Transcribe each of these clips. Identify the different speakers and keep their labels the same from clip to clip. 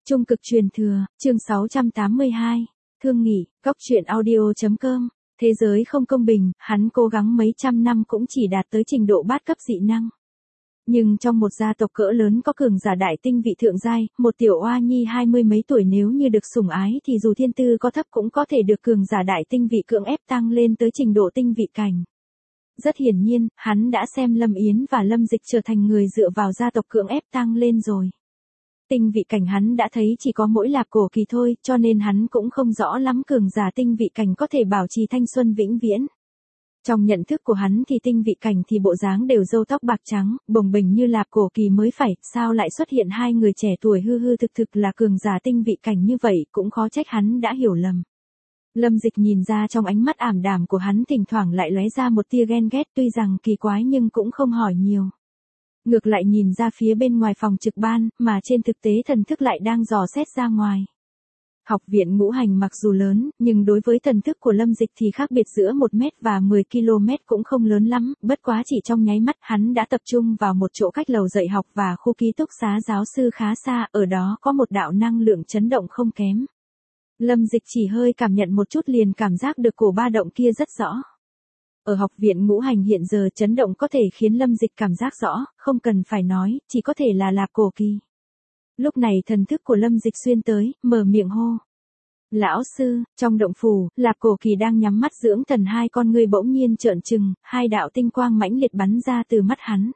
Speaker 1: Trung cực truyền thừa, chương 682. Thương nghỉ, góc truyện audio.com. Thế giới không công bình, hắn cố gắng mấy trăm năm cũng chỉ đạt tới trình độ bát cấp dị năng. Nhưng trong một gia tộc cỡ lớn có cường giả đại tinh vị thượng giai, một tiểu oa nhi 20 mấy tuổi nếu như được sủng ái thì dù thiên tư có thấp cũng có thể được cường giả đại tinh vị cưỡng ép tăng lên tới trình độ tinh vị cảnh. Rất hiển nhiên, hắn đã xem Lâm Yến và Lâm Dịch trở thành người dựa vào gia tộc cưỡng ép tăng lên rồi. Tinh vị cảnh hắn đã thấy chỉ có mỗi Lạp Cổ Kỳ thôi, cho nên hắn cũng không rõ lắm cường giả tinh vị cảnh có thể bảo trì thanh xuân vĩnh viễn. Trong nhận thức của hắn thì tinh vị cảnh thì bộ dáng đều râu tóc bạc trắng, bồng bềnh như Lạp Cổ Kỳ mới phải, sao lại xuất hiện hai người trẻ tuổi hư hư thực thực là cường giả tinh vị cảnh như vậy, cũng khó trách hắn đã hiểu lầm. Lâm Dịch nhìn ra trong ánh mắt ảm đạm của hắn thỉnh thoảng lại lóe ra một tia ghen ghét, tuy rằng kỳ quái nhưng cũng không hỏi nhiều. Ngược lại nhìn ra phía bên ngoài phòng trực ban, mà trên thực tế thần thức lại đang dò xét ra ngoài. Học viện Ngũ Hành mặc dù lớn, nhưng đối với thần thức của Lâm Dịch thì khác biệt giữa 1 mét và 10 km cũng không lớn lắm, bất quá chỉ trong nháy mắt hắn đã tập trung vào một chỗ cách lầu dạy học và khu ký túc xá giáo sư khá xa, ở đó có một đạo năng lượng chấn động không kém. Lâm Dịch chỉ hơi cảm nhận một chút liền cảm giác được cổ ba động kia rất rõ. Ở học viện Ngũ Hành hiện giờ chấn động có thể khiến Lâm Dịch cảm giác rõ, không cần phải nói, chỉ có thể là Lạp Cổ Kỳ. Lúc này thần thức của Lâm Dịch xuyên tới, mở miệng hô. Lão sư, trong động phủ, Lạp Cổ Kỳ đang nhắm mắt dưỡng thần, hai con ngươi bỗng nhiên trợn trừng, hai đạo tinh quang mãnh liệt bắn ra từ mắt hắn.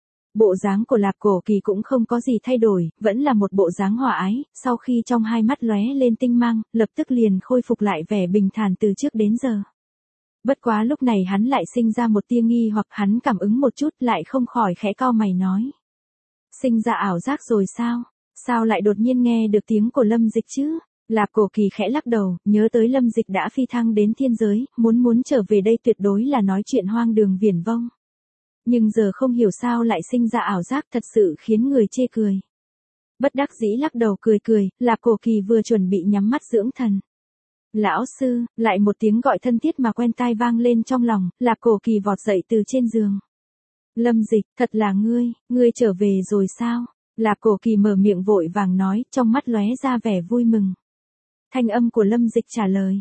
Speaker 1: Bộ dáng của Lạp Cổ Kỳ cũng không có gì thay đổi, vẫn là một bộ dáng hòa ái, sau khi trong hai mắt lóe lên tinh mang, lập tức liền khôi phục lại vẻ bình thản từ trước đến giờ. Bất quá lúc này hắn lại sinh ra một tia nghi hoặc, hắn cảm ứng một chút lại không khỏi khẽ cau mày nói. Sinh ra ảo giác rồi sao? Sao lại đột nhiên nghe được tiếng của Lâm Dịch chứ? Lạp Cổ Kỳ khẽ lắc đầu, nhớ tới Lâm Dịch đã phi thăng đến thiên giới, muốn trở về đây tuyệt đối là nói chuyện hoang đường viển vông. Nhưng giờ không hiểu sao lại sinh ra ảo giác, thật sự khiến người chê cười. Bất đắc dĩ lắc đầu cười, Lạp Cổ Kỳ vừa chuẩn bị nhắm mắt dưỡng thần. Lão sư, lại một tiếng gọi thân thiết mà quen tai vang lên trong lòng, Lạp Cổ Kỳ vọt dậy từ trên giường. Lâm Dịch, thật là ngươi trở về rồi sao? Lạp Cổ Kỳ mở miệng vội vàng nói, trong mắt lóe ra vẻ vui mừng. Thanh âm của Lâm Dịch trả lời.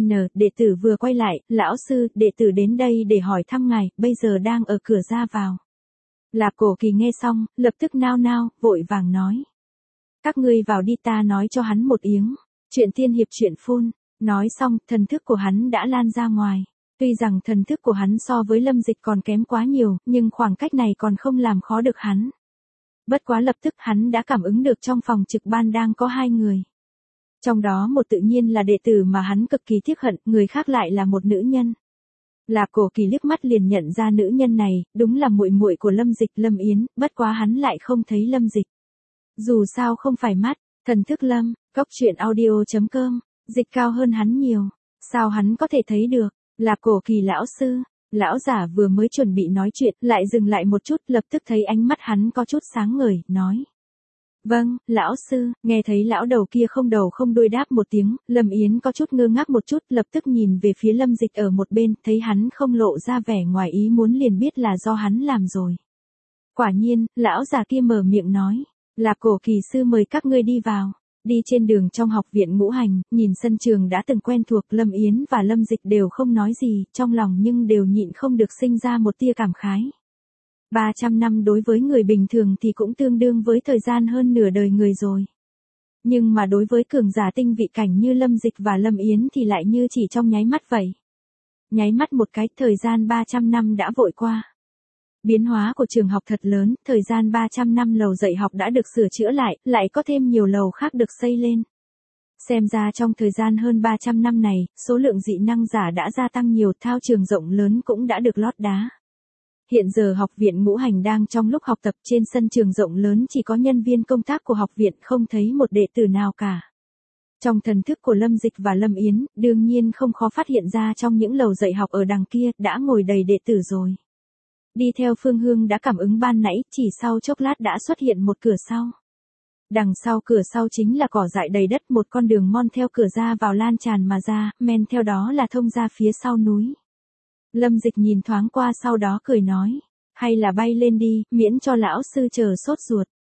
Speaker 1: Đệ tử vừa quay lại, lão sư, đệ tử đến đây để hỏi thăm ngài, bây giờ đang ở cửa ra vào. Lạp Cổ Kỳ nghe xong, lập tức nao, vội vàng nói. Các ngươi vào đi, ta nói cho hắn một tiếng. Chuyện tiên hiệp chuyện phun. Nói xong, thần thức của hắn đã lan ra ngoài. Tuy rằng thần thức của hắn so với Lâm Dịch còn kém quá nhiều, nhưng khoảng cách này còn không làm khó được hắn. Bất quá lập tức hắn đã cảm ứng được trong phòng trực ban đang có hai người. Trong đó một tự nhiên là đệ tử mà hắn cực kỳ tiếc hận, người khác lại là một nữ nhân. Lạp Cổ Kỳ liếc mắt liền nhận ra nữ nhân này, đúng là muội muội của Lâm Dịch, Lâm Yến, bất quá hắn lại không thấy Lâm Dịch. Dù sao không phải mắt, thần thức Lâm, góc truyện audio.com. Dịch cao hơn hắn nhiều, sao hắn có thể thấy được? Lạp Cổ Kỳ lão sư, lão giả vừa mới chuẩn bị nói chuyện, lại dừng lại một chút, lập tức thấy ánh mắt hắn có chút sáng ngời, nói. Vâng, lão sư, nghe thấy lão đầu kia không đầu không đuôi đáp một tiếng, Lâm Yến có chút ngơ ngác một chút, lập tức nhìn về phía Lâm Dịch ở một bên, thấy hắn không lộ ra vẻ ngoài ý muốn liền biết là do hắn làm rồi. Quả nhiên, lão già kia mở miệng nói, Lạp Cổ Kỳ sư mời các ngươi đi vào. Đi trên đường trong học viện Ngũ Hành, nhìn sân trường đã từng quen thuộc, Lâm Yến và Lâm Dịch đều không nói gì, trong lòng nhưng đều nhịn không được sinh ra một tia cảm khái. 300 năm đối với người bình thường thì cũng tương đương với thời gian hơn nửa đời người rồi. Nhưng mà đối với cường giả tinh vị cảnh như Lâm Dịch và Lâm Yến thì lại như chỉ trong nháy mắt vậy. Nháy mắt một cái, thời gian 300 năm đã vội qua. Biến hóa của trường học thật lớn, thời gian 300 năm lầu dạy học đã được sửa chữa lại có thêm nhiều lầu khác được xây lên. Xem ra trong thời gian hơn 300 năm này, số lượng dị năng giả đã gia tăng nhiều, thao trường rộng lớn cũng đã được lót đá. Hiện giờ học viện Ngũ Hành đang trong lúc học tập, trên sân trường rộng lớn chỉ có nhân viên công tác của học viện, không thấy một đệ tử nào cả. Trong thần thức của Lâm Dịch và Lâm Yến, đương nhiên không khó phát hiện ra trong những lầu dạy học ở đằng kia đã ngồi đầy đệ tử rồi. Đi theo phương hướng đã cảm ứng ban nãy, chỉ sau chốc lát đã xuất hiện một cửa sau. Đằng sau cửa sau chính là cỏ dại đầy đất, một con đường mòn theo cửa ra vào lan tràn mà ra, men theo đó là thông ra phía sau núi. Lâm Dịch nhìn thoáng qua sau đó cười nói, hay là bay lên đi, miễn cho lão sư chờ sốt ruột.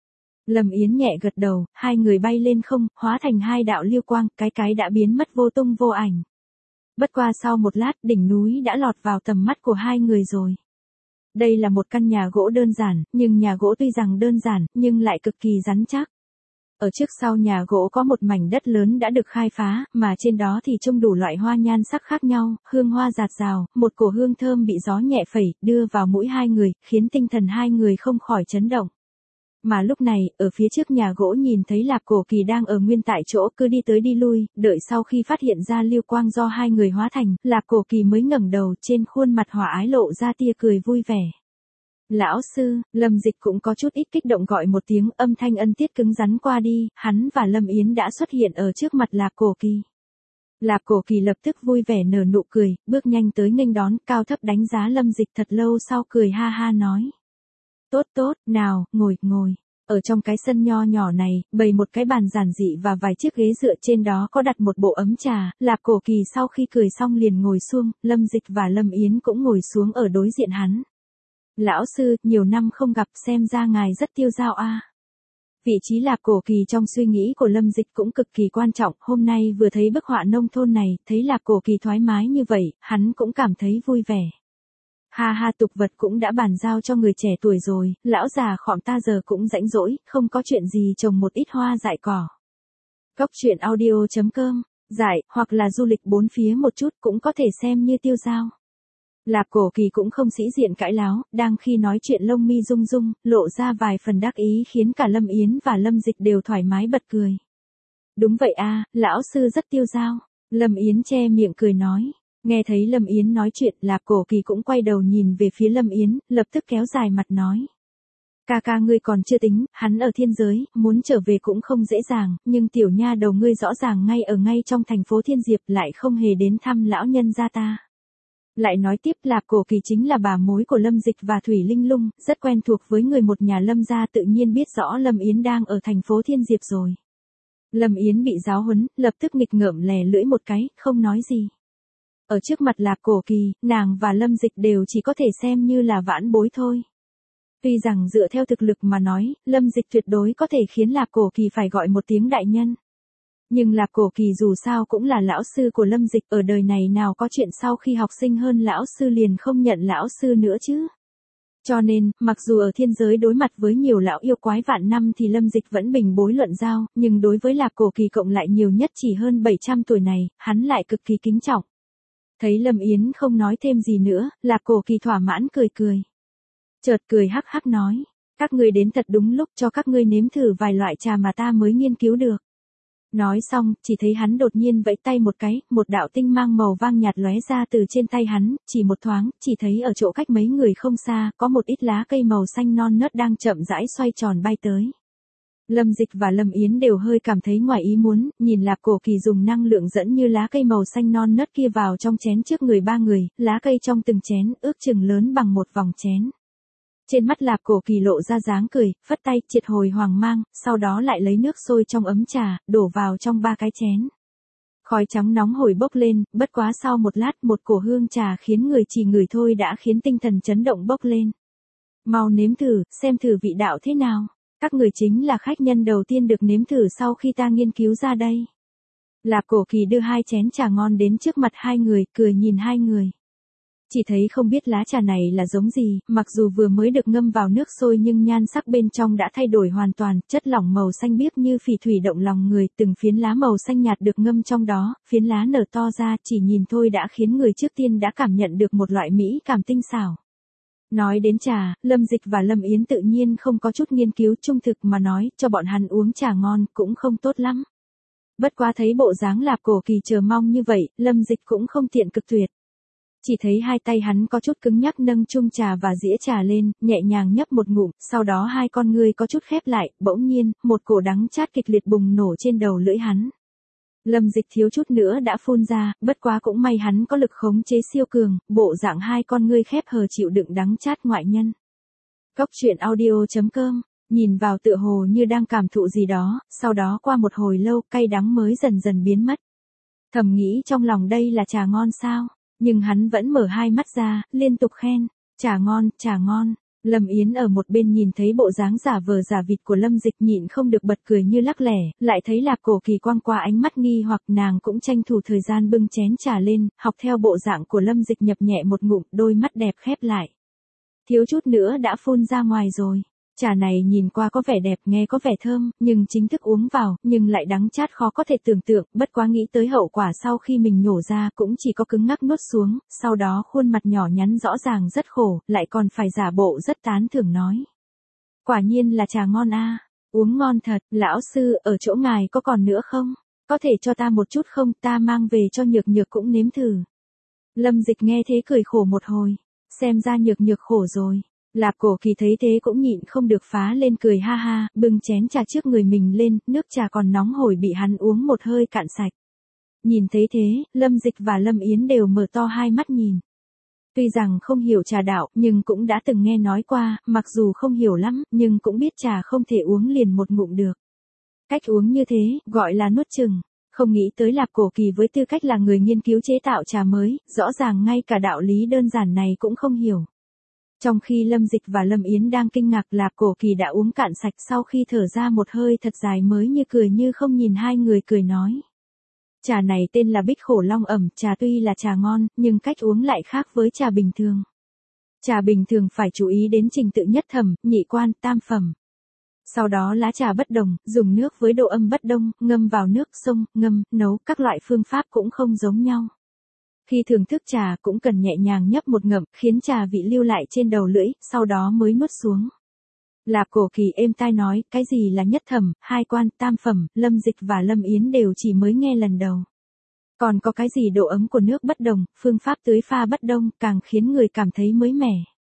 Speaker 1: Lâm Yến nhẹ gật đầu, hai người bay lên không, hóa thành hai đạo lưu quang, cái đã biến mất vô tung vô ảnh. Bất qua sau một lát, đỉnh núi đã lọt vào tầm mắt của hai người rồi. Đây là một căn nhà gỗ đơn giản, nhưng nhà gỗ tuy rằng đơn giản, nhưng lại cực kỳ rắn chắc. Ở trước sau nhà gỗ có một mảnh đất lớn đã được khai phá, mà trên đó thì trông đủ loại hoa nhan sắc khác nhau, hương hoa rạt rào, một cổ hương thơm bị gió nhẹ phẩy, đưa vào mũi hai người, khiến tinh thần hai người không khỏi chấn động. Mà lúc này, ở phía trước nhà gỗ nhìn thấy Lạp Cổ Kỳ đang ở nguyên tại chỗ cứ đi tới đi lui, đợi sau khi phát hiện ra lưu quang do hai người hóa thành, Lạp Cổ Kỳ mới ngẩng đầu, trên khuôn mặt hòa ái lộ ra tia cười vui vẻ. Lão sư, Lâm Dịch cũng có chút ít kích động gọi một tiếng, âm thanh ân tiết cứng rắn qua đi, hắn và Lâm Yến đã xuất hiện ở trước mặt Lạp Cổ Kỳ. Lạp Cổ Kỳ lập tức vui vẻ nở nụ cười, bước nhanh tới nghênh đón, cao thấp đánh giá Lâm Dịch thật lâu sau cười ha ha nói. Tốt tốt, nào, ngồi. Ở trong cái sân nho nhỏ này, bày một cái bàn giản dị và vài chiếc ghế dựa, trên đó có đặt một bộ ấm trà. Lạp Cổ Kỳ sau khi cười xong liền ngồi xuống, Lâm Dịch và Lâm Yến cũng ngồi xuống ở đối diện hắn. Lão sư, nhiều năm không gặp, xem ra ngài rất tiêu dao a. Vị trí Lạp Cổ Kỳ trong suy nghĩ của Lâm Dịch cũng cực kỳ quan trọng, hôm nay vừa thấy bức họa nông thôn này, thấy Lạp Cổ Kỳ thoải mái như vậy, hắn cũng cảm thấy vui vẻ. Ha ha, tục vật cũng đã bàn giao cho người trẻ tuổi rồi, lão già khọm ta giờ cũng rãnh rỗi, không có chuyện gì trồng một ít hoa dại cỏ. Cốc truyện audio.com, dại, hoặc là du lịch bốn phía một chút cũng có thể xem như tiêu dao. Lạp Cổ Kỳ cũng không sĩ diện cãi láo, đang khi nói chuyện lông mi rung rung, lộ ra vài phần đắc ý khiến cả Lâm Yến và Lâm Dịch đều thoải mái bật cười. Đúng vậy a, lão sư rất tiêu dao. Lâm Yến che miệng cười nói. Nghe thấy Lâm Yến nói chuyện, Lạp Cổ Kỳ cũng quay đầu nhìn về phía Lâm Yến, lập tức kéo dài mặt nói. Ca ngươi còn chưa tính, hắn ở thiên giới, muốn trở về cũng không dễ dàng, nhưng tiểu nha đầu ngươi rõ ràng ngay trong thành phố Thiên Diệp lại không hề đến thăm lão nhân gia ta. Lại nói tiếp, Lạp Cổ Kỳ chính là bà mối của Lâm Dịch và Thủy Linh Lung, rất quen thuộc với người một nhà Lâm gia, tự nhiên biết rõ Lâm Yến đang ở thành phố Thiên Diệp rồi. Lâm Yến bị giáo huấn, lập tức nghịch ngợm lè lưỡi một cái, không nói gì. Ở trước mặt Lạp Cổ Kỳ, nàng và Lâm Dịch đều chỉ có thể xem như là vãn bối thôi. Tuy rằng dựa theo thực lực mà nói, Lâm Dịch tuyệt đối có thể khiến Lạp Cổ Kỳ phải gọi một tiếng đại nhân. Nhưng Lạp Cổ Kỳ dù sao cũng là lão sư của Lâm Dịch, ở đời này nào có chuyện sau khi học sinh hơn lão sư liền không nhận lão sư nữa chứ. Cho nên, mặc dù ở thiên giới đối mặt với nhiều lão yêu quái vạn năm thì Lâm Dịch vẫn bình bối luận giao, nhưng đối với Lạp Cổ Kỳ cộng lại nhiều nhất chỉ hơn 700 tuổi này, hắn lại cực kỳ kính trọng. Thấy Lâm Yến không nói thêm gì nữa, Lạp Cổ Kỳ thỏa mãn cười. Chợt cười hắc hắc nói, các ngươi đến thật đúng lúc, cho các ngươi nếm thử vài loại trà mà ta mới nghiên cứu được. Nói xong, chỉ thấy hắn đột nhiên vẫy tay một cái, một đạo tinh mang màu vàng nhạt lóe ra từ trên tay hắn, chỉ một thoáng, chỉ thấy ở chỗ cách mấy người không xa, có một ít lá cây màu xanh non nớt đang chậm rãi xoay tròn bay tới. Lâm Dịch và Lâm Yến đều hơi cảm thấy ngoài ý muốn, nhìn Lạp Cổ Kỳ dùng năng lượng dẫn như lá cây màu xanh non nớt kia vào trong chén trước người ba người, lá cây trong từng chén, ước chừng lớn bằng một vòng chén. Trên mắt Lạp Cổ Kỳ lộ ra dáng cười, phất tay, triệt hồi hoàng mang, sau đó lại lấy nước sôi trong ấm trà, đổ vào trong ba cái chén. Khói trắng nóng hổi bốc lên, bất quá sau một lát một cổ hương trà khiến người chỉ ngửi thôi đã khiến tinh thần chấn động bốc lên. Mau nếm thử, xem thử vị đạo thế nào. Các người chính là khách nhân đầu tiên được nếm thử sau khi ta nghiên cứu ra đây. Lạp Cổ Kỳ đưa hai chén trà ngon đến trước mặt hai người, cười nhìn hai người. Chỉ thấy không biết lá trà này là giống gì, mặc dù vừa mới được ngâm vào nước sôi nhưng nhan sắc bên trong đã thay đổi hoàn toàn, chất lỏng màu xanh biếc như phỉ thủy động lòng người, từng phiến lá màu xanh nhạt được ngâm trong đó, phiến lá nở to ra, chỉ nhìn thôi đã khiến người trước tiên đã cảm nhận được một loại mỹ cảm tinh xảo. Nói đến trà, Lâm Dịch và Lâm Yến tự nhiên không có chút nghiên cứu, trung thực mà nói, cho bọn hắn uống trà ngon cũng không tốt lắm. Bất quá thấy bộ dáng Lạp Cổ Kỳ chờ mong như vậy, Lâm Dịch cũng không tiện cực tuyệt. Chỉ thấy hai tay hắn có chút cứng nhắc nâng chung trà và dĩa trà lên, nhẹ nhàng nhấp một ngụm, sau đó hai con ngươi có chút khép lại, bỗng nhiên, một cổ đắng chát kịch liệt bùng nổ trên đầu lưỡi hắn. Lâm Dịch thiếu chút nữa đã phun ra, bất quá cũng may hắn có lực khống chế siêu cường, bộ dạng hai con ngươi khép hờ chịu đựng đắng chát ngoại nhân. Cốc truyện audio.com, nhìn vào tựa hồ như đang cảm thụ gì đó, sau đó qua một hồi lâu, cay đắng mới dần dần biến mất. Thầm nghĩ trong lòng đây là trà ngon sao? Nhưng hắn vẫn mở hai mắt ra, liên tục khen, trà ngon, Lâm Yến ở một bên nhìn thấy bộ dáng giả vờ giả vịt của Lâm Dịch nhịn không được bật cười như lắc lẻ, lại thấy Lạp Cổ Kỳ quăng qua ánh mắt nghi hoặc nàng cũng tranh thủ thời gian bưng chén trà lên, học theo bộ dạng của Lâm Dịch nhập nhẹ một ngụm, đôi mắt đẹp khép lại. Thiếu chút nữa đã phun ra ngoài rồi. Trà này nhìn qua có vẻ đẹp, nghe có vẻ thơm, nhưng chính thức uống vào, nhưng lại đắng chát khó có thể tưởng tượng, bất quá nghĩ tới hậu quả sau khi mình nhổ ra cũng chỉ có cứng ngắc nuốt xuống, sau đó khuôn mặt nhỏ nhắn rõ ràng rất khổ, lại còn phải giả bộ rất tán thưởng nói. Quả nhiên là trà ngon a, uống ngon thật, lão sư, ở chỗ ngài có còn nữa không? Có thể cho ta một chút không, ta mang về cho Nhược Nhược cũng nếm thử. Lâm Dịch nghe thế cười khổ một hồi, xem ra Nhược Nhược khổ rồi. Lạp Cổ Kỳ thấy thế cũng nhịn không được phá lên cười ha ha, bưng chén trà trước người mình lên, nước trà còn nóng hổi bị hắn uống một hơi cạn sạch. Nhìn thấy thế, Lâm Dịch và Lâm Yến đều mở to hai mắt nhìn. Tuy rằng không hiểu trà đạo, nhưng cũng đã từng nghe nói qua, mặc dù không hiểu lắm, nhưng cũng biết trà không thể uống liền một ngụm được. Cách uống như thế, gọi là nuốt chừng. Không nghĩ tới Lạp Cổ Kỳ với tư cách là người nghiên cứu chế tạo trà mới, rõ ràng ngay cả đạo lý đơn giản này cũng không hiểu. Trong khi Lâm Dịch và Lâm Yến đang kinh ngạc, Lạp Cổ Kỳ đã uống cạn sạch, sau khi thở ra một hơi thật dài mới như cười như không nhìn hai người cười nói. Trà này tên là Bích Khổ Long ẩm, trà tuy là trà ngon, nhưng cách uống lại khác với trà bình thường. Trà bình thường phải chú ý đến trình tự nhất thẩm, nhị quan, tam phẩm. Sau đó lá trà bất đồng, dùng nước với độ âm bất đồng, ngâm vào nước sông, ngâm, nấu, các loại phương pháp cũng không giống nhau. Khi thưởng thức trà cũng cần nhẹ nhàng nhấp một ngụm, khiến trà vị lưu lại trên đầu lưỡi, sau đó mới nuốt xuống. Lạp Cổ Kỳ êm tai nói, cái gì là nhất thẩm, hai quan, tam phẩm, Lâm Dịch và Lâm Yến đều chỉ mới nghe lần đầu. Còn có cái gì độ ấm của nước bất đồng, phương pháp tưới pha bất đồng, càng khiến người cảm thấy mới mẻ.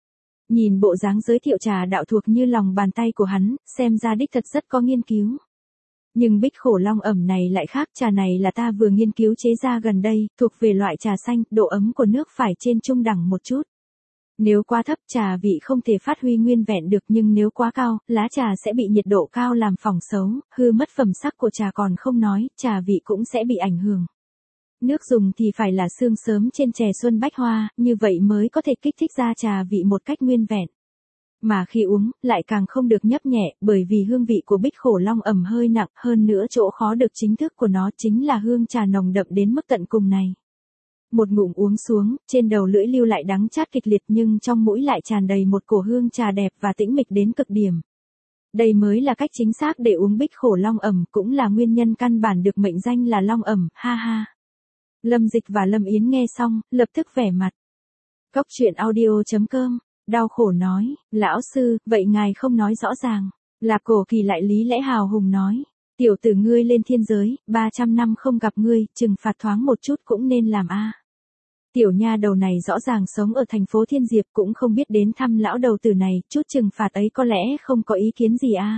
Speaker 1: Nhìn bộ dáng giới thiệu trà đạo thuộc như lòng bàn tay của hắn, xem ra đích thật rất có nghiên cứu. Nhưng Bích Khổ Long ẩm này lại khác, trà này là ta vừa nghiên cứu chế ra gần đây, thuộc về loại trà xanh, độ ấm của nước phải trên trung đẳng một chút. Nếu quá thấp trà vị không thể phát huy nguyên vẹn được, nhưng nếu quá cao, lá trà sẽ bị nhiệt độ cao làm phỏng xấu, hư mất phẩm sắc của trà còn không nói, trà vị cũng sẽ bị ảnh hưởng. Nước dùng thì phải là sương sớm trên chè xuân bách hoa, như vậy mới có thể kích thích ra trà vị một cách nguyên vẹn. Mà khi uống, lại càng không được nhấp nhẹ, bởi vì hương vị của Bích Khổ Long ẩm hơi nặng, hơn nữa chỗ khó được chính thức của nó chính là hương trà nồng đậm đến mức tận cùng này. Một ngụm uống xuống, trên đầu lưỡi lưu lại đắng chát kịch liệt, nhưng trong mũi lại tràn đầy một cổ hương trà đẹp và tĩnh mịch đến cực điểm. Đây mới là cách chính xác để uống Bích Khổ Long ẩm, cũng là nguyên nhân căn bản được mệnh danh là Long ẩm, ha ha. Lâm Dịch và Lâm Yến nghe xong, lập tức vẻ mặt. Cốc truyện audio.com, đau khổ nói, lão sư, vậy ngài không nói rõ ràng. Lạp Cổ Kỳ lại lý lẽ hào hùng nói, tiểu tử ngươi lên thiên giới, 300 năm không gặp ngươi, trừng phạt thoáng một chút cũng nên làm a. Tiểu nha đầu này rõ ràng sống ở thành phố Thiên Diệp cũng không biết đến thăm lão đầu tử này, chút trừng phạt ấy có lẽ không có ý kiến gì a.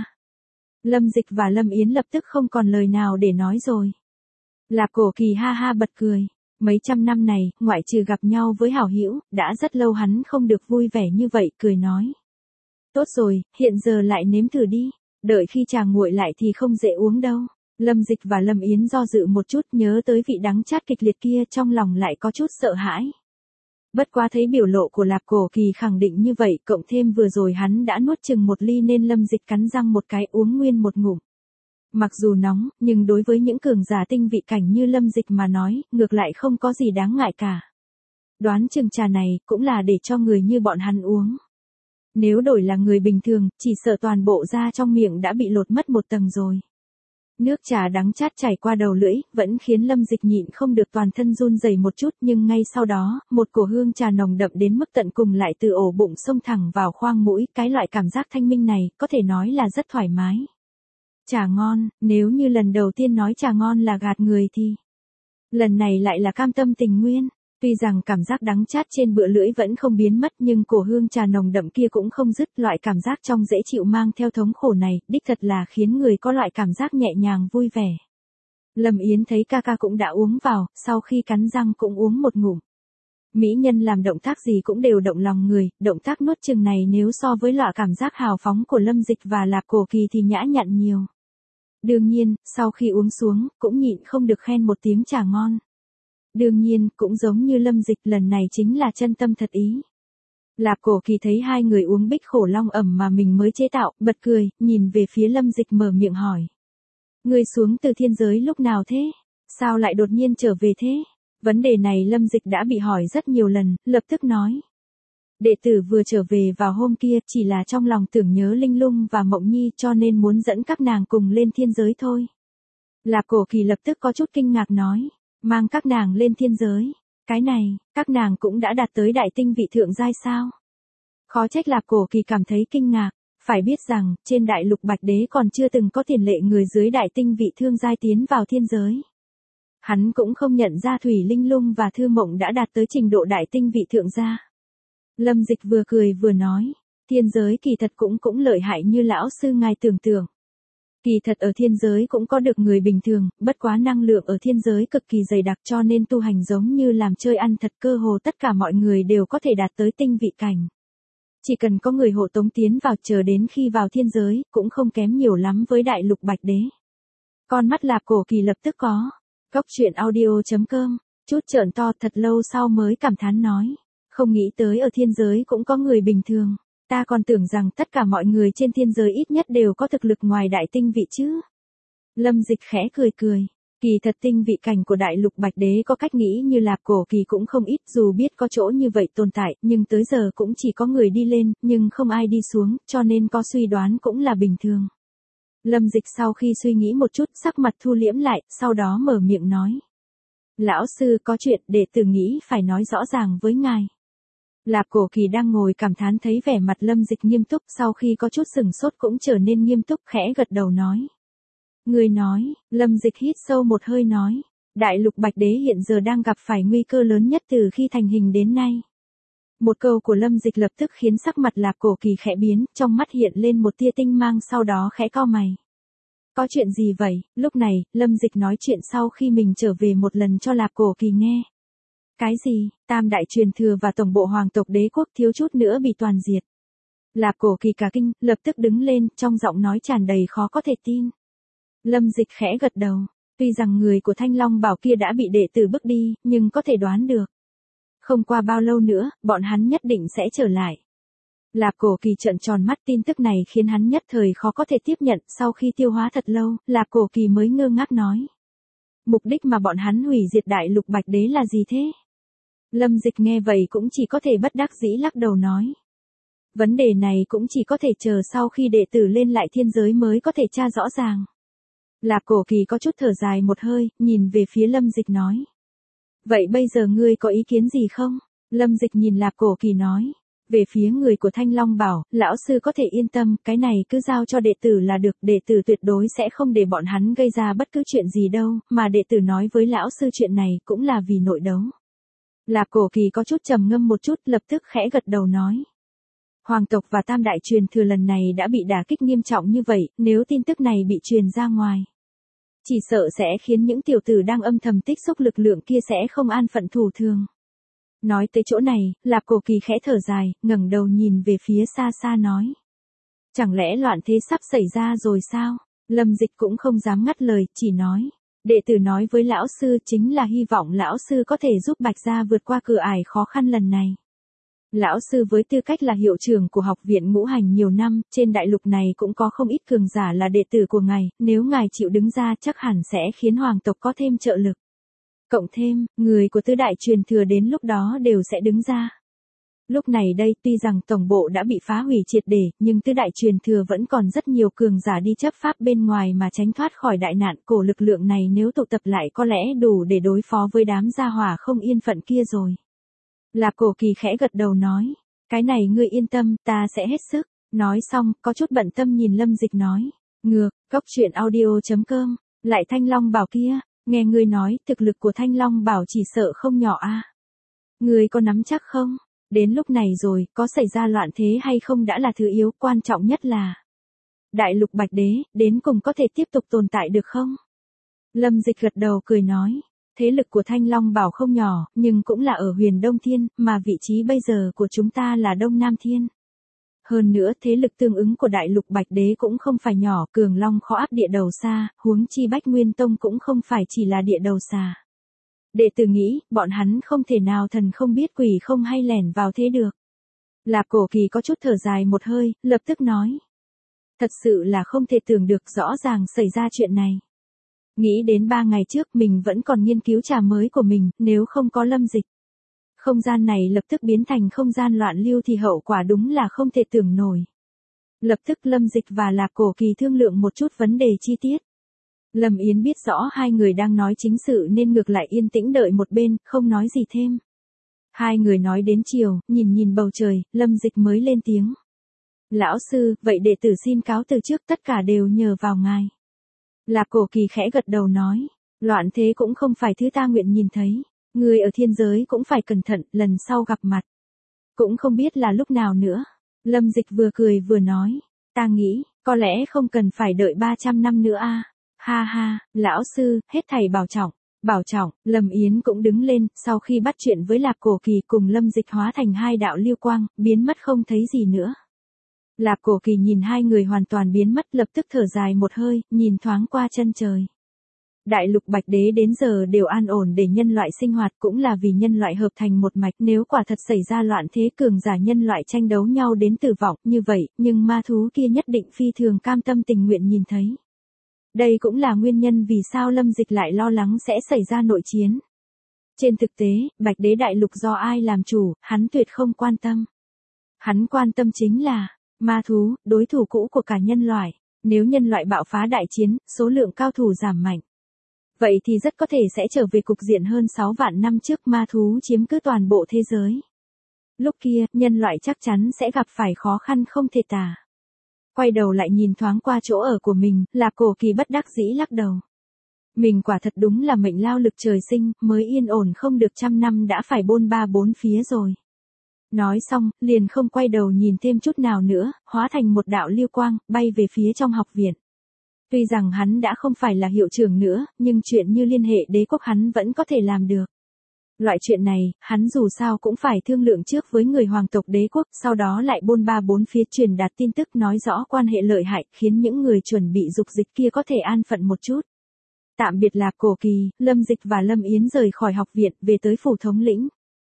Speaker 1: Lâm Dịch và Lâm Yến lập tức không còn lời nào để nói rồi. Lạp Cổ Kỳ ha ha bật cười. Mấy trăm năm này, ngoại trừ gặp nhau với hảo hữu, đã rất lâu hắn không được vui vẻ như vậy, cười nói. Tốt rồi, hiện giờ lại nếm thử đi, đợi khi trà nguội lại thì không dễ uống đâu. Lâm Dịch và Lâm Yến do dự một chút, nhớ tới vị đắng chát kịch liệt kia, trong lòng lại có chút sợ hãi. Bất quá thấy biểu lộ của Lạp Cổ Kỳ khẳng định như vậy, cộng thêm vừa rồi hắn đã nuốt chừng một ly nên Lâm Dịch cắn răng một cái uống nguyên một ngụm. Mặc dù nóng, nhưng đối với những cường giả tinh vị cảnh như Lâm Dịch mà nói, ngược lại không có gì đáng ngại cả. Đoán chừng trà này, cũng là để cho người như bọn hắn uống. Nếu đổi là người bình thường, chỉ sợ toàn bộ da trong miệng đã bị lột mất một tầng rồi. Nước trà đắng chát chảy qua đầu lưỡi, vẫn khiến Lâm Dịch nhịn không được toàn thân run rẩy một chút, nhưng ngay sau đó, một cổ hương trà nồng đậm đến mức tận cùng lại từ ổ bụng xông thẳng vào khoang mũi, cái loại cảm giác thanh minh này, có thể nói là rất thoải mái. Trà ngon, nếu như lần đầu tiên nói trà ngon là gạt người thì lần này lại là cam tâm tình nguyên. Tuy rằng cảm giác đắng chát trên bựa lưỡi vẫn không biến mất, nhưng cổ hương trà nồng đậm kia cũng không dứt, loại cảm giác trong dễ chịu mang theo thống khổ này, đích thật là khiến người có loại cảm giác nhẹ nhàng vui vẻ. Lâm Yến thấy ca ca cũng đã uống vào, sau khi cắn răng cũng uống một ngụm. Mỹ nhân làm động tác gì cũng đều động lòng người, động tác nuốt chừng này nếu so với loại cảm giác hào phóng của Lâm Dịch và Lạp Cổ Kỳ thì nhã nhặn nhiều. Đương nhiên, sau khi uống xuống, cũng nhịn không được khen một tiếng trà ngon. Đương nhiên, cũng giống như Lâm Dịch lần này chính là chân tâm thật ý. Lạp Cổ Kỳ thấy hai người uống bích khổ long ẩm mà mình mới chế tạo, bật cười, nhìn về phía Lâm Dịch mở miệng hỏi. Ngươi xuống từ thiên giới lúc nào thế? Sao lại đột nhiên trở về thế? Vấn đề này Lâm Dịch đã bị hỏi rất nhiều lần, lập tức nói. Đệ tử vừa trở về vào hôm kia, chỉ là trong lòng tưởng nhớ Linh Lung và Mộng Nhi cho nên muốn dẫn các nàng cùng lên thiên giới thôi. Lạp Cổ Kỳ lập tức có chút kinh ngạc nói, mang các nàng lên thiên giới. Cái này, các nàng cũng đã đạt tới đại tinh vị thượng giai sao? Khó trách Lạp Cổ Kỳ cảm thấy kinh ngạc, phải biết rằng, trên đại lục Bạch Đế còn chưa từng có tiền lệ người dưới đại tinh vị thương giai tiến vào thiên giới. Hắn cũng không nhận ra Thủy Linh Lung và Thư Mộng đã đạt tới trình độ đại tinh vị thượng gia. Lâm Dịch vừa cười vừa nói, thiên giới kỳ thật cũng lợi hại như lão sư ngài tưởng tượng. Kỳ thật ở thiên giới cũng có được người bình thường, bất quá năng lượng ở thiên giới cực kỳ dày đặc cho nên tu hành giống như làm chơi ăn thật, cơ hồ tất cả mọi người đều có thể đạt tới tinh vị cảnh. Chỉ cần có người hộ tống tiến vào, chờ đến khi vào thiên giới, cũng không kém nhiều lắm với đại lục Bạch Đế. Con mắt Lạp Cổ Kỳ lập tức có. Cốc truyện audio.com, chút trợn to, thật lâu sau mới cảm thán nói. Không nghĩ tới ở thiên giới cũng có người bình thường. Ta còn tưởng rằng tất cả mọi người trên thiên giới ít nhất đều có thực lực ngoài đại tinh vị chứ. Lâm Dịch khẽ cười cười. Kỳ thật tinh vị cảnh của đại lục Bạch Đế có cách nghĩ như Lạp Cổ Kỳ cũng không ít, dù biết có chỗ như vậy tồn tại, nhưng tới giờ cũng chỉ có người đi lên, nhưng không ai đi xuống, cho nên có suy đoán cũng là bình thường. Lâm Dịch sau khi suy nghĩ một chút, sắc mặt thu liễm lại, sau đó mở miệng nói. Lão sư có chuyện đệ tử nghĩ phải nói rõ ràng với ngài. Lạp Cổ Kỳ đang ngồi cảm thán thấy vẻ mặt Lâm Dịch nghiêm túc, sau khi có chút sừng sốt cũng trở nên nghiêm túc, khẽ gật đầu nói. Người nói, Lâm Dịch hít sâu một hơi nói. Đại lục Bạch Đế hiện giờ đang gặp phải nguy cơ lớn nhất từ khi thành hình đến nay. Một câu của Lâm Dịch lập tức khiến sắc mặt Lạp Cổ Kỳ khẽ biến, trong mắt hiện lên một tia tinh mang, sau đó khẽ cau mày. Có chuyện gì vậy? Lúc này, Lâm Dịch nói chuyện sau khi mình trở về một lần cho Lạp Cổ Kỳ nghe. Cái gì? Tam đại truyền thừa và tổng bộ hoàng tộc đế quốc thiếu chút nữa bị toàn diệt. Lạp Cổ Kỳ cả kinh, lập tức đứng lên, trong giọng nói tràn đầy khó có thể tin. Lâm Dịch khẽ gật đầu, tuy rằng người của Thanh Long Bảo kia đã bị đệ tử bước đi, nhưng có thể đoán được. Không qua bao lâu nữa, bọn hắn nhất định sẽ trở lại. Lạp Cổ Kỳ trợn tròn mắt, tin tức này khiến hắn nhất thời khó có thể tiếp nhận, sau khi tiêu hóa thật lâu, Lạp Cổ Kỳ mới ngơ ngác nói. Mục đích mà bọn hắn hủy diệt đại lục Bạch Đế là gì thế? Lâm Dịch nghe vậy cũng chỉ có thể bất đắc dĩ lắc đầu nói. Vấn đề này cũng chỉ có thể chờ sau khi đệ tử lên lại thiên giới mới có thể tra rõ ràng. Lạp Cổ Kỳ có chút thở dài một hơi, nhìn về phía Lâm Dịch nói. Vậy bây giờ ngươi có ý kiến gì không? Lâm Dịch nhìn Lạp Cổ Kỳ nói. Về phía người của Thanh Long Bảo, lão sư có thể yên tâm, cái này cứ giao cho đệ tử là được, đệ tử tuyệt đối sẽ không để bọn hắn gây ra bất cứ chuyện gì đâu, mà đệ tử nói với lão sư chuyện này cũng là vì nội đấu. Lạp Cổ Kỳ có chút trầm ngâm một chút, lập tức khẽ gật đầu nói. Hoàng tộc và tam đại truyền thừa lần này đã bị đả kích nghiêm trọng như vậy, nếu tin tức này bị truyền ra ngoài, chỉ sợ sẽ khiến những tiểu tử đang âm thầm tích xúc lực lượng kia sẽ không an phận thủ thường. Nói tới chỗ này, Lạp Cổ Kỳ khẽ thở dài, ngẩng đầu nhìn về phía xa xa nói. Chẳng lẽ loạn thế sắp xảy ra rồi sao? Lâm Dịch cũng không dám ngắt lời, chỉ nói. Đệ tử nói với lão sư chính là hy vọng lão sư có thể giúp Bạch gia vượt qua cửa ải khó khăn lần này. Lão sư với tư cách là hiệu trưởng của học viện ngũ hành nhiều năm, trên đại lục này cũng có không ít cường giả là đệ tử của ngài, nếu ngài chịu đứng ra chắc hẳn sẽ khiến hoàng tộc có thêm trợ lực. Cộng thêm, người của tứ đại truyền thừa đến lúc đó đều sẽ đứng ra. Lúc này đây, tuy rằng tổng bộ đã bị phá hủy triệt để, nhưng tứ đại truyền thừa vẫn còn rất nhiều cường giả đi chấp pháp bên ngoài mà tránh thoát khỏi đại nạn, cổ lực lượng này nếu tụ tập lại có lẽ đủ để đối phó với đám gia hỏa không yên phận kia rồi. Lạp Cổ Kỳ khẽ gật đầu nói, cái này ngươi yên tâm, ta sẽ hết sức. Nói xong, có chút bận tâm nhìn Lâm Dịch nói, ngược, cốc truyện audio.com, lại Thanh Long Bảo kia, nghe ngươi nói, thực lực của Thanh Long Bảo chỉ sợ không nhỏ a. Ngươi có nắm chắc không? Đến lúc này rồi, có xảy ra loạn thế hay không đã là thứ yếu, quan trọng nhất là đại lục Bạch Đế, đến cùng có thể tiếp tục tồn tại được không? Lâm Dịch gật đầu cười nói, thế lực của Thanh Long Bảo không nhỏ, nhưng cũng là ở Huyền Đông Thiên, mà vị trí bây giờ của chúng ta là Đông Nam Thiên. Hơn nữa, thế lực tương ứng của đại lục Bạch Đế cũng không phải nhỏ, Cường Long khó áp địa đầu xa, huống chi Bách Nguyên Tông cũng không phải chỉ là địa đầu xa. Đệ tử nghĩ, bọn hắn không thể nào thần không biết quỷ không hay lẻn vào thế được. Lạp Cổ Kỳ có chút thở dài một hơi, lập tức nói. Thật sự là không thể tưởng được rõ ràng xảy ra chuyện này. Nghĩ đến 3 ngày trước mình vẫn còn nghiên cứu trà mới của mình, nếu không có Lâm Dịch. Không gian này lập tức biến thành không gian loạn lưu thì hậu quả đúng là không thể tưởng nổi. Lập tức Lâm Dịch và Lạp Cổ Kỳ thương lượng một chút vấn đề chi tiết. Lâm Yến biết rõ hai người đang nói chính sự nên ngược lại yên tĩnh đợi một bên, không nói gì thêm. Hai người nói đến chiều, nhìn bầu trời, Lâm Dịch mới lên tiếng. Lão sư, vậy đệ tử xin cáo từ trước, tất cả đều nhờ vào ngài. Lạp Cổ Kỳ khẽ gật đầu nói, loạn thế cũng không phải thứ ta nguyện nhìn thấy, người ở thiên giới cũng phải cẩn thận, lần sau gặp mặt. Cũng không biết là lúc nào nữa. Lâm Dịch vừa cười vừa nói, ta nghĩ, có lẽ không cần phải đợi 300 năm nữa a. Ha ha, lão sư, hết thảy bảo trọng. Bảo trọng, Lâm Yến cũng đứng lên, sau khi bắt chuyện với Lạp Cổ Kỳ cùng Lâm Dịch hóa thành hai đạo lưu quang, biến mất không thấy gì nữa. Lạp Cổ Kỳ nhìn hai người hoàn toàn biến mất lập tức thở dài một hơi, nhìn thoáng qua chân trời. Đại lục Bạch Đế đến giờ đều an ổn để nhân loại sinh hoạt cũng là vì nhân loại hợp thành một mạch, nếu quả thật xảy ra loạn thế cường giả nhân loại tranh đấu nhau đến tử vong như vậy, nhưng ma thú kia nhất định phi thường cam tâm tình nguyện nhìn thấy. Đây cũng là nguyên nhân vì sao Lâm Dịch lại lo lắng sẽ xảy ra nội chiến. Trên thực tế, Bạch Đế đại lục do ai làm chủ, hắn tuyệt không quan tâm. Hắn quan tâm chính là ma thú, đối thủ cũ của cả nhân loại. Nếu nhân loại bạo phá đại chiến, số lượng cao thủ giảm mạnh. Vậy thì rất có thể sẽ trở về cục diện hơn 6 vạn năm trước ma thú chiếm cứ toàn bộ thế giới. Lúc kia, nhân loại chắc chắn sẽ gặp phải khó khăn không thể tả. Quay đầu lại nhìn thoáng qua chỗ ở của mình, Lạp Cổ Kỳ bất đắc dĩ lắc đầu. Mình quả thật đúng là mệnh lao lực trời sinh, mới yên ổn không được 100 năm đã phải bôn ba bốn phía rồi. Nói xong, liền không quay đầu nhìn thêm chút nào nữa, hóa thành một đạo lưu quang, bay về phía trong học viện. Tuy rằng hắn đã không phải là hiệu trưởng nữa, nhưng chuyện như liên hệ đế quốc hắn vẫn có thể làm được. Loại chuyện này, hắn dù sao cũng phải thương lượng trước với người hoàng tộc đế quốc, sau đó lại bôn ba bốn phía truyền đạt tin tức nói rõ quan hệ lợi hại, khiến những người chuẩn bị dục dịch kia có thể an phận một chút. Tạm biệt Lạp Cổ Kỳ, Lâm Dịch và Lâm Yến rời khỏi học viện, về tới phủ thống lĩnh.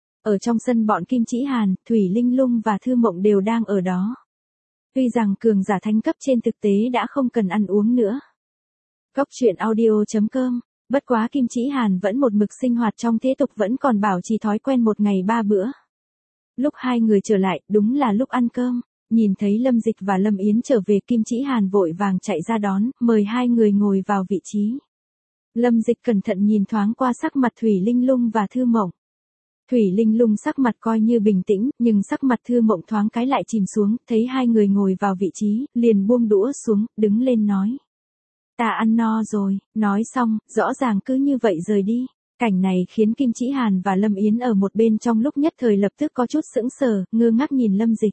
Speaker 1: Ở trong sân bọn Kim Chỉ Hàn, Thủy Linh Lung và Thư Mộng đều đang ở đó. Tuy rằng cường giả thánh cấp trên thực tế đã không cần ăn uống nữa. Cốc truyện audio.com. Bất quá Kim Chỉ Hàn vẫn một mực sinh hoạt trong thế tục vẫn còn bảo trì thói quen một ngày 3 bữa. Lúc hai người trở lại, đúng là lúc ăn cơm. Nhìn thấy Lâm Dịch và Lâm Yến trở về, Kim Chỉ Hàn vội vàng chạy ra đón, mời hai người ngồi vào vị trí. Lâm Dịch cẩn thận nhìn thoáng qua sắc mặt Thủy Linh Lung và Thư Mộng. Thủy Linh Lung sắc mặt coi như bình tĩnh, nhưng sắc mặt Thư Mộng thoáng cái lại chìm xuống, thấy hai người ngồi vào vị trí, liền buông đũa xuống, đứng lên nói. Ta ăn no rồi, nói xong, rõ ràng cứ như vậy rời đi. Cảnh này khiến Kim Chỉ Hàn và Lâm Yến ở một bên trong lúc nhất thời lập tức có chút sững sờ, ngơ ngác nhìn Lâm Dịch.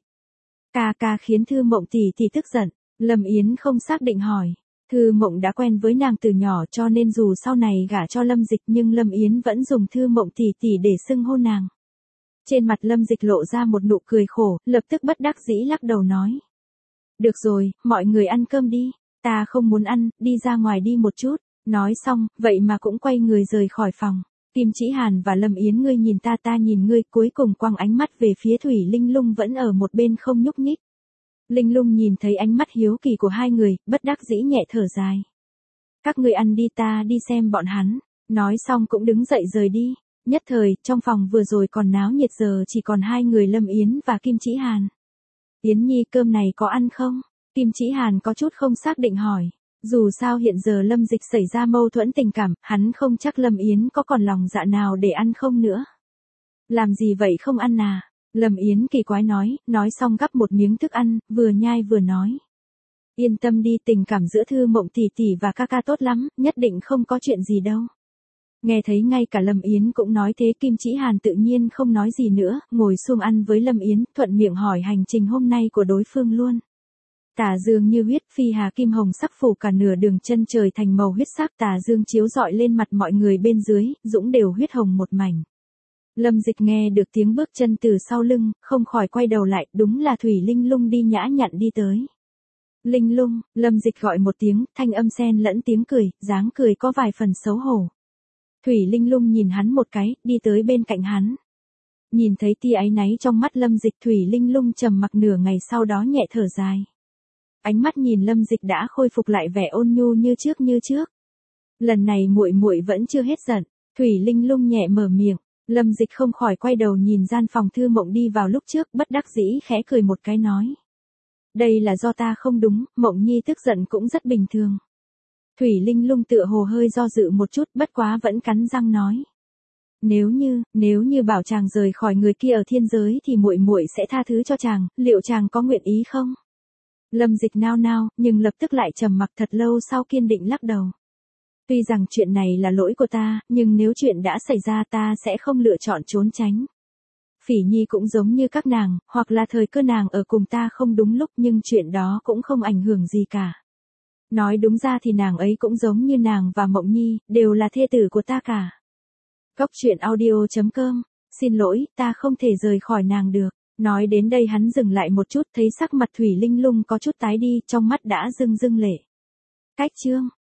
Speaker 1: Ca khiến Thư Mộng tỷ tỷ tức giận, Lâm Yến không xác định hỏi. Thư Mộng đã quen với nàng từ nhỏ cho nên dù sau này gả cho Lâm Dịch nhưng Lâm Yến vẫn dùng Thư Mộng tỷ tỷ để xưng hô nàng. Trên mặt Lâm Dịch lộ ra một nụ cười khổ, lập tức bất đắc dĩ lắc đầu nói. Được rồi, mọi người ăn cơm đi, ta không muốn ăn, đi ra ngoài đi một chút. Nói xong, vậy mà cũng quay người rời khỏi phòng. Kim Chỉ Hàn và Lâm Yến ngươi nhìn ta nhìn ngươi, cuối cùng quăng ánh mắt về phía Thủy Linh Lung vẫn ở một bên không nhúc nhích. Linh Lung nhìn thấy ánh mắt hiếu kỳ của hai người, bất đắc dĩ nhẹ thở dài. Các ngươi ăn đi, ta đi xem bọn hắn. Nói xong cũng đứng dậy rời đi. Nhất thời, trong phòng vừa rồi còn náo nhiệt giờ chỉ còn hai người Lâm Yến và Kim Chỉ Hàn. Yến Nhi cơm này có ăn không? Kim Chỉ Hàn có chút không xác định hỏi. Dù sao hiện giờ Lâm Dịch xảy ra mâu thuẫn tình cảm, hắn không chắc Lâm Yến có còn lòng dạ nào để ăn không nữa. Làm gì vậy không ăn à? Lâm Yến kỳ quái nói xong gắp một miếng thức ăn, vừa nhai vừa nói. Yên tâm đi, tình cảm giữa Thư Mộng tỷ tỷ và ca tốt lắm, nhất định không có chuyện gì đâu. Nghe thấy ngay cả Lâm Yến cũng nói thế, Kim Chỉ Hàn tự nhiên không nói gì nữa, ngồi xuống ăn với Lâm Yến, thuận miệng hỏi hành trình hôm nay của đối phương luôn. Tà dương như huyết, phi hà kim hồng sắc phủ cả nửa đường chân trời thành màu huyết sắc, tà dương chiếu rọi lên mặt mọi người bên dưới, dũng đều huyết hồng một mảnh. Lâm Dịch nghe được tiếng bước chân từ sau lưng, không khỏi quay đầu lại, đúng là Thủy Linh Lung đi nhã nhặn đi tới. Linh Lung, Lâm Dịch gọi một tiếng, thanh âm xen lẫn tiếng cười, dáng cười có vài phần xấu hổ. Thủy Linh Lung nhìn hắn một cái, đi tới bên cạnh hắn. Nhìn thấy tia áy náy trong mắt Lâm Dịch, Thủy Linh Lung trầm mặc nửa ngày sau đó nhẹ thở dài. Ánh mắt nhìn Lâm Dịch đã khôi phục lại vẻ ôn nhu như trước. Lần này muội muội vẫn chưa hết giận, Thủy Linh Lung nhẹ mở miệng. Lâm Dịch không khỏi quay đầu nhìn gian phòng Thư Mộng đi vào lúc trước, bất đắc dĩ khẽ cười một cái nói. Đây là do ta không đúng, Mộng Nhi tức giận cũng rất bình thường. Thủy Linh Lung tựa hồ hơi do dự một chút, bất quá vẫn cắn răng nói. Nếu như bảo chàng rời khỏi người kia ở thiên giới thì muội muội sẽ tha thứ cho chàng, liệu chàng có nguyện ý không? Lâm Dịch nao nao, nhưng lập tức lại trầm mặc thật lâu sau kiên định lắc đầu. Tuy rằng chuyện này là lỗi của ta, nhưng nếu chuyện đã xảy ra ta sẽ không lựa chọn trốn tránh. Phỉ Nhi cũng giống như các nàng, hoặc là thời cơ nàng ở cùng ta không đúng lúc, nhưng chuyện đó cũng không ảnh hưởng gì cả. Nói đúng ra thì nàng ấy cũng giống như nàng và Mộng Nhi, đều là thê tử của ta cả. Cốc truyện audio.com, xin lỗi, ta không thể rời khỏi nàng được. Nói đến đây hắn dừng lại một chút, thấy sắc mặt Thủy Linh Lung có chút tái đi, trong mắt đã rưng rưng lệ. Cách chương